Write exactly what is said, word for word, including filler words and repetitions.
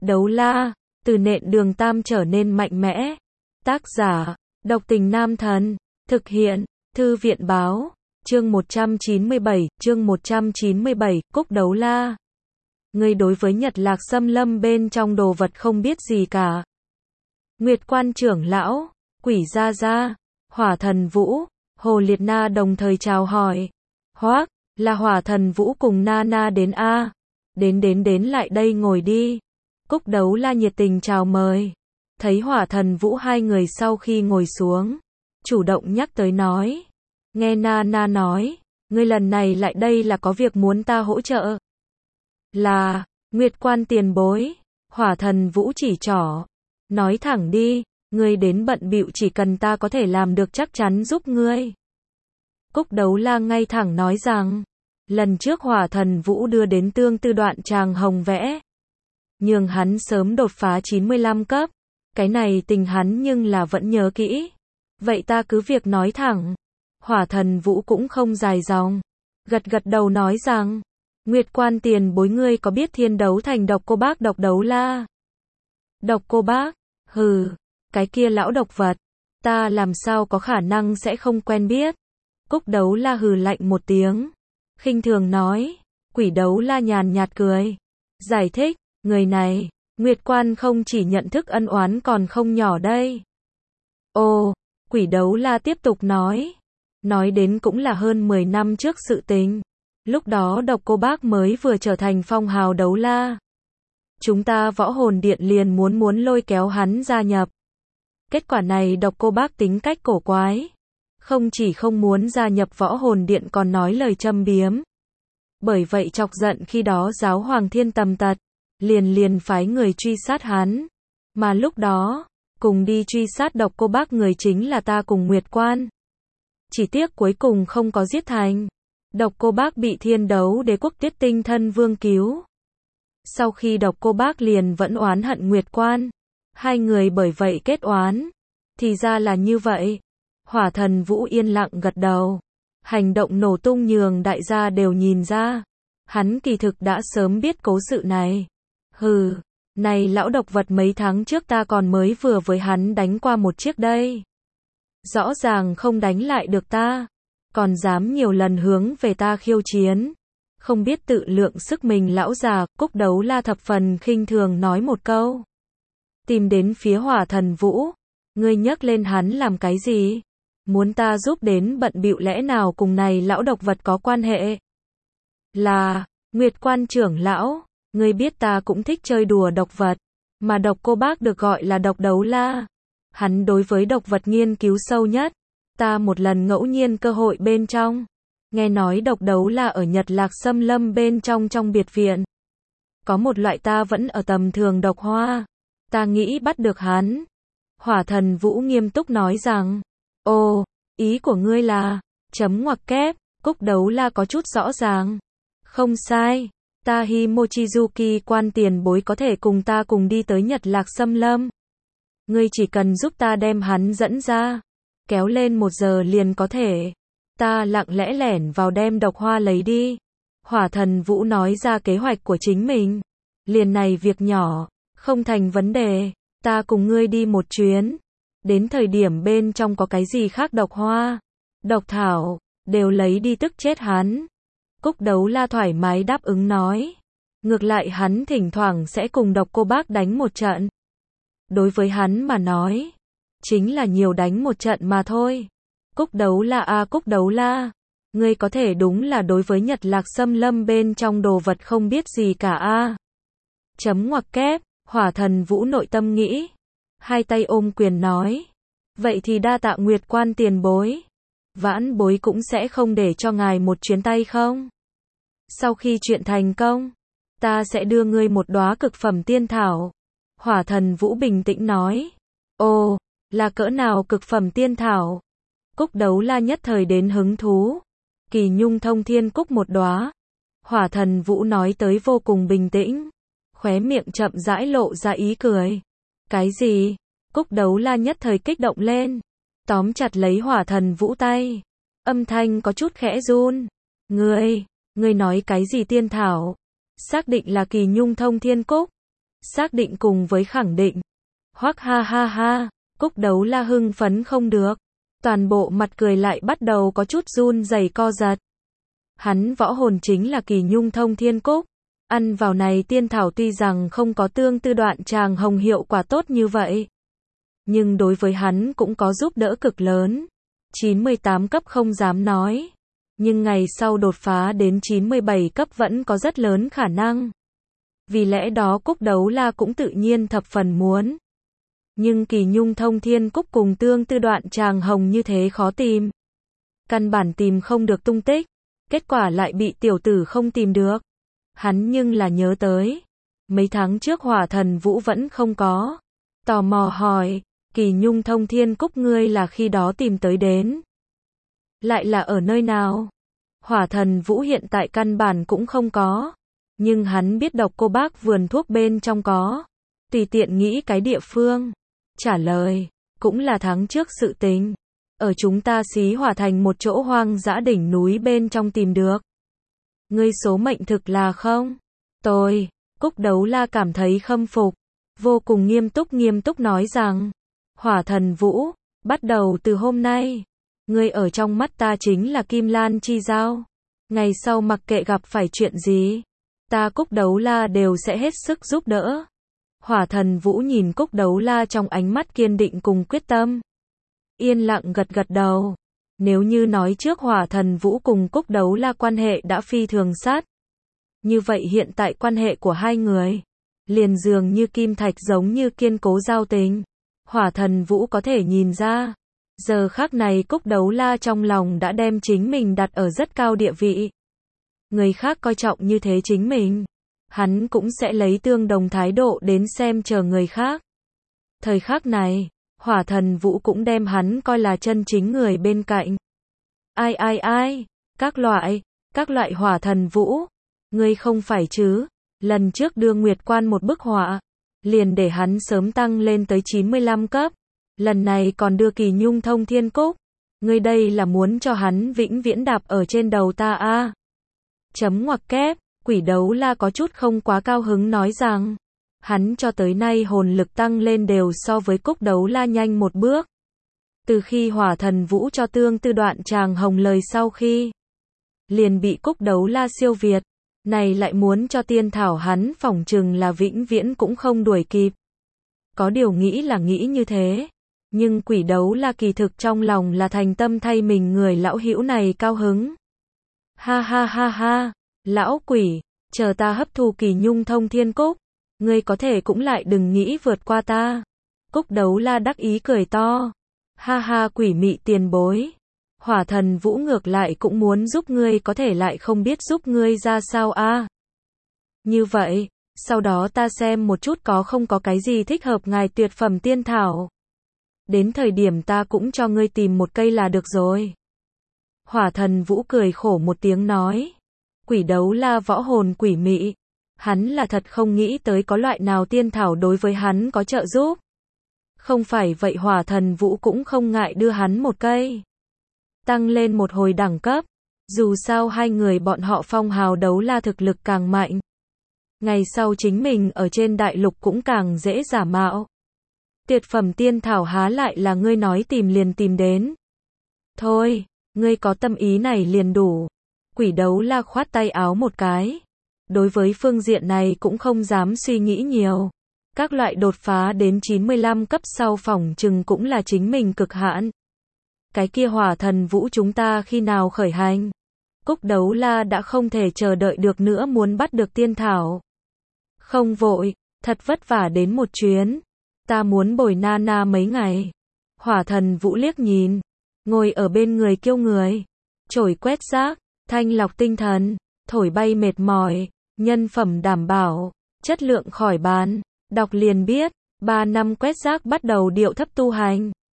Đấu la, từ nện đường tam trở nên mạnh mẽ. Tác giả, độc tình nam thần. Thực hiện, thư viện báo. Chương một trăm chín mươi bảy, chương một trăm chín mươi bảy, Cúc Đấu La. Ngươi đối với Nhật Lạc Xâm Lâm bên trong đồ vật không biết gì cả. Nguyệt Quan trưởng lão, Quỷ Gia Gia, Hỏa Thần Vũ, Hồ Liệt Na đồng thời chào hỏi. Hoác, là Hỏa Thần Vũ cùng Na Na đến a. Đến đến đến lại đây ngồi đi. Cúc Đấu La nhiệt tình chào mời. Thấy Hỏa Thần Vũ hai người sau khi ngồi xuống, chủ động nhắc tới nói. Nghe Na Na nói, ngươi lần này lại đây là có việc muốn ta hỗ trợ. Là, Nguyệt Quan tiền bối. Hỏa Thần Vũ chỉ trỏ. Nói thẳng đi, ngươi đến bận bịu chỉ cần ta có thể làm được chắc chắn giúp ngươi. Cúc Đấu La ngay thẳng nói rằng, lần trước Hỏa Thần Vũ đưa đến tương tư đoạn tràng hồng vẽ, nhưng hắn sớm đột phá chín mươi lăm cấp, cái này tình hắn nhưng là vẫn nhớ kỹ. Vậy ta cứ việc nói thẳng. Hỏa Thần Vũ cũng không dài dòng, gật gật đầu nói rằng, Nguyệt Quan tiền bối ngươi có biết Thiên Đấu Thành Độc Cô Bác Độc Đấu La? Độc Cô Bác? Hừ, cái kia lão độc vật, ta làm sao có khả năng sẽ không quen biết. Cúc Đấu La hừ lạnh một tiếng, khinh thường nói. Quỷ Đấu La nhàn nhạt cười, giải thích, người này, Nguyệt Quan không chỉ nhận thức ân oán còn không nhỏ đây. Ồ, Quỷ Đấu La tiếp tục nói, nói đến cũng là hơn mười năm trước sự tình. Lúc đó Độc Cô Bác mới vừa trở thành phong hào đấu la. Chúng ta Võ Hồn Điện liền muốn muốn lôi kéo hắn gia nhập. Kết quả này Độc Cô Bác tính cách cổ quái, không chỉ không muốn gia nhập Võ Hồn Điện còn nói lời châm biếm. Bởi vậy chọc giận khi đó Giáo Hoàng Thiên Tầm Tật, liền liền phái người truy sát hắn. Mà lúc đó, cùng đi truy sát Độc Cô Bác người chính là ta cùng Nguyệt Quan. Chỉ tiếc cuối cùng không có giết thành. Độc Cô Bác bị Thiên Đấu Đế quốc Tiết Tinh Thân Vương cứu. Sau khi Độc Cô Bác liền vẫn oán hận Nguyệt Quan. Hai người bởi vậy kết oán. Thì ra là như vậy. Hỏa Thần Vũ yên lặng gật đầu. Hành động nổ tung nhường đại gia đều nhìn ra. Hắn kỳ thực đã sớm biết cố sự này. Hừ, này lão độc vật mấy tháng trước ta còn mới vừa với hắn đánh qua một chiếc đây. Rõ ràng không đánh lại được ta, còn dám nhiều lần hướng về ta khiêu chiến. Không biết tự lượng sức mình lão già. Cúc Đấu La thập phần khinh thường nói một câu. Tìm đến phía Hỏa Thần Vũ. Ngươi nhắc lên hắn làm cái gì? Muốn ta giúp đến bận bịu lẽ nào cùng này lão độc vật có quan hệ? Là, Nguyệt Quan trưởng lão, ngươi biết ta cũng thích chơi đùa độc vật, mà Độc Cô Bác được gọi là Độc Đấu La. Hắn đối với độc vật nghiên cứu sâu nhất. Ta một lần ngẫu nhiên cơ hội bên trong, nghe nói Độc Đấu La ở Nhật Lạc Xâm Lâm bên trong trong biệt viện. Có một loại ta vẫn ở tầm thường độc hoa. Ta nghĩ bắt được hắn. Hỏa Thần Vũ nghiêm túc nói rằng, ồ, ý của ngươi là, chấm ngoặc kép. Cúc Đấu La có chút rõ ràng. Không sai, ta Himochizuki Quan tiền bối có thể cùng ta cùng đi tới Nhật Lạc Xâm Lâm. Ngươi chỉ cần giúp ta đem hắn dẫn ra, kéo lên một giờ liền có thể. Ta lặng lẽ lẻn vào đem độc hoa lấy đi. Hỏa Thần Vũ nói ra kế hoạch của chính mình. Liền này việc nhỏ, không thành vấn đề. Ta cùng ngươi đi một chuyến. Đến thời điểm bên trong có cái gì khác độc hoa, độc thảo, đều lấy đi tức chết hắn. Cúc Đấu La thoải mái đáp ứng nói. Ngược lại hắn thỉnh thoảng sẽ cùng Độc Cô Bác đánh một trận. Đối với hắn mà nói, chính là nhiều đánh một trận mà thôi. Cúc Đấu La a à, Cúc Đấu La, ngươi có thể đúng là đối với Nhật Lạc Xâm Lâm bên trong đồ vật không biết gì cả a. À. Chấm ngoặc kép. Hỏa Thần Vũ nội tâm nghĩ, hai tay ôm quyền nói, vậy thì đa tạ Nguyệt Quan tiền bối. Vãn bối cũng sẽ không để cho ngài một chuyến tay không. Sau khi chuyện thành công, ta sẽ đưa ngươi một đóa cực phẩm tiên thảo. Hỏa Thần Vũ bình tĩnh nói. Ồ, là cỡ nào cực phẩm tiên thảo? Cúc Đấu La nhất thời đến hứng thú. Kỳ Nhung Thông Thiên Cúc một đóa. Hỏa Thần Vũ nói tới vô cùng bình tĩnh, khóe miệng chậm rãi lộ ra ý cười. Cái gì? Cúc Đấu La nhất thời kích động lên, tóm chặt lấy Hỏa Thần Vũ tay, âm thanh có chút khẽ run. Ngươi, ngươi nói cái gì tiên thảo? Xác định là Kỳ Nhung Thông Thiên Cúc. Xác định cùng với khẳng định. Hoắc ha ha ha, Cúc Đấu La hưng phấn không được. Toàn bộ mặt cười lại bắt đầu có chút run rẩy co giật. Hắn võ hồn chính là Kỳ Nhung Thông Thiên Cúc. Ăn vào này tiên thảo tuy rằng không có tương tư đoạn tràng hồng hiệu quả tốt như vậy. Nhưng đối với hắn cũng có giúp đỡ cực lớn. chín mươi tám cấp không dám nói. Nhưng ngày sau đột phá đến chín mươi bảy cấp vẫn có rất lớn khả năng. Vì lẽ đó Cúc Đấu La cũng tự nhiên thập phần muốn. Nhưng Kỳ Nhung Thông Thiên Cúc cùng tương tư đoạn tràng hồng như thế khó tìm. Căn bản tìm không được tung tích. Kết quả lại bị tiểu tử không tìm được. Hắn nhưng là nhớ tới. Mấy tháng trước Hỏa Thần Vũ vẫn không có. Tò mò hỏi, Kỳ Nhung Thông Thiên Cúc ngươi là khi đó tìm tới đến. Lại là ở nơi nào? Hỏa Thần Vũ hiện tại căn bản cũng không có. Nhưng hắn biết Độc Cô Bác vườn thuốc bên trong có. Tùy tiện nghĩ cái địa phương. Trả lời, cũng là tháng trước sự tình. Ở chúng ta Xí Hỏa Thành một chỗ hoang dã đỉnh núi bên trong tìm được. Ngươi số mệnh thực là không? Tôi, Cúc Đấu La cảm thấy khâm phục. Vô cùng nghiêm túc nghiêm túc nói rằng. Hỏa Thần Vũ, bắt đầu từ hôm nay. Ngươi ở trong mắt ta chính là Kim Lan chi giao. Ngày sau mặc kệ gặp phải chuyện gì. Ta Cúc Đấu La đều sẽ hết sức giúp đỡ. Hỏa Thần Vũ nhìn Cúc Đấu La trong ánh mắt kiên định cùng quyết tâm. Yên lặng gật gật đầu. Nếu như nói trước Hỏa Thần Vũ cùng Cúc Đấu La quan hệ đã phi thường sát. Như vậy hiện tại quan hệ của hai người. Liền dường như kim thạch giống như kiên cố giao tình. Hỏa Thần Vũ có thể nhìn ra. Giờ khắc này Cúc Đấu La trong lòng đã đem chính mình đặt ở rất cao địa vị. Người khác coi trọng như thế chính mình. Hắn cũng sẽ lấy tương đồng thái độ đến xem chờ người khác. Thời khắc này, Hỏa Thần Vũ cũng đem hắn coi là chân chính người bên cạnh. Ai ai ai, các loại, các loại Hỏa Thần Vũ. Ngươi không phải chứ, lần trước đưa Nguyệt Quan một bức họa, liền để hắn sớm tăng lên tới chín mươi lăm cấp. Lần này còn đưa Kỳ Nhung Thông Thiên Cúc. Ngươi đây là muốn cho hắn vĩnh viễn đạp ở trên đầu ta a à? Chấm ngoặc kép, Quỷ Đấu La có chút không quá cao hứng nói rằng. Hắn cho tới nay hồn lực tăng lên đều so với Cúc Đấu La nhanh một bước. Từ khi Hỏa Thần Vũ cho tương tư đoạn tràng hồng lời sau khi. Liền bị Cúc Đấu La siêu việt. Này lại muốn cho tiên thảo hắn phỏng chừng là vĩnh viễn cũng không đuổi kịp. Có điều nghĩ là nghĩ như thế. Nhưng Quỷ Đấu La kỳ thực trong lòng là thành tâm thay mình người lão hữu này cao hứng. Ha ha ha ha, lão quỷ, chờ ta hấp thu Kỳ Nhung Thông Thiên Cúc. Ngươi có thể cũng lại đừng nghĩ vượt qua ta. Cúc Đấu La đắc ý cười to. Ha ha quỷ mị tiền bối. Hỏa Thần Vũ ngược lại cũng muốn giúp ngươi có thể lại không biết giúp ngươi ra sao a à? Như vậy, sau đó ta xem một chút có không có cái gì thích hợp ngài tuyệt phẩm tiên thảo. Đến thời điểm ta cũng cho ngươi tìm một cây là được rồi. Hỏa Thần Vũ cười khổ một tiếng nói. Quỷ Đấu La võ hồn quỷ mị. Hắn là thật không nghĩ tới có loại nào tiên thảo đối với hắn có trợ giúp. Không phải vậy Hỏa Thần Vũ cũng không ngại đưa hắn một cây. Tăng lên một hồi đẳng cấp. Dù sao hai người bọn họ phong hào đấu la thực lực càng mạnh. Ngày sau chính mình ở trên đại lục cũng càng dễ giả mạo. Tuyệt phẩm tiên thảo há lại là ngươi nói tìm liền tìm đến. Thôi, ngươi có tâm ý này liền đủ. Quỷ Đấu La khoát tay áo một cái. Đối với phương diện này cũng không dám suy nghĩ nhiều. Các loại đột phá đến chín mươi lăm cấp sau phỏng chừng cũng là chính mình cực hạn. Cái kia Hỏa Thần Vũ chúng ta khi nào khởi hành? Cúc Đấu La đã không thể chờ đợi được nữa muốn bắt được tiên thảo. Không vội, thật vất vả đến một chuyến. Ta muốn bồi Nana mấy ngày. Hỏa Thần Vũ liếc nhìn. Ngồi ở bên người kiêu người. Chổi quét rác, thanh lọc tinh thần, thổi bay mệt mỏi, nhân phẩm đảm bảo, chất lượng khỏi bàn. Đọc liền biết, ba năm quét rác bắt đầu điệu thấp tu hành.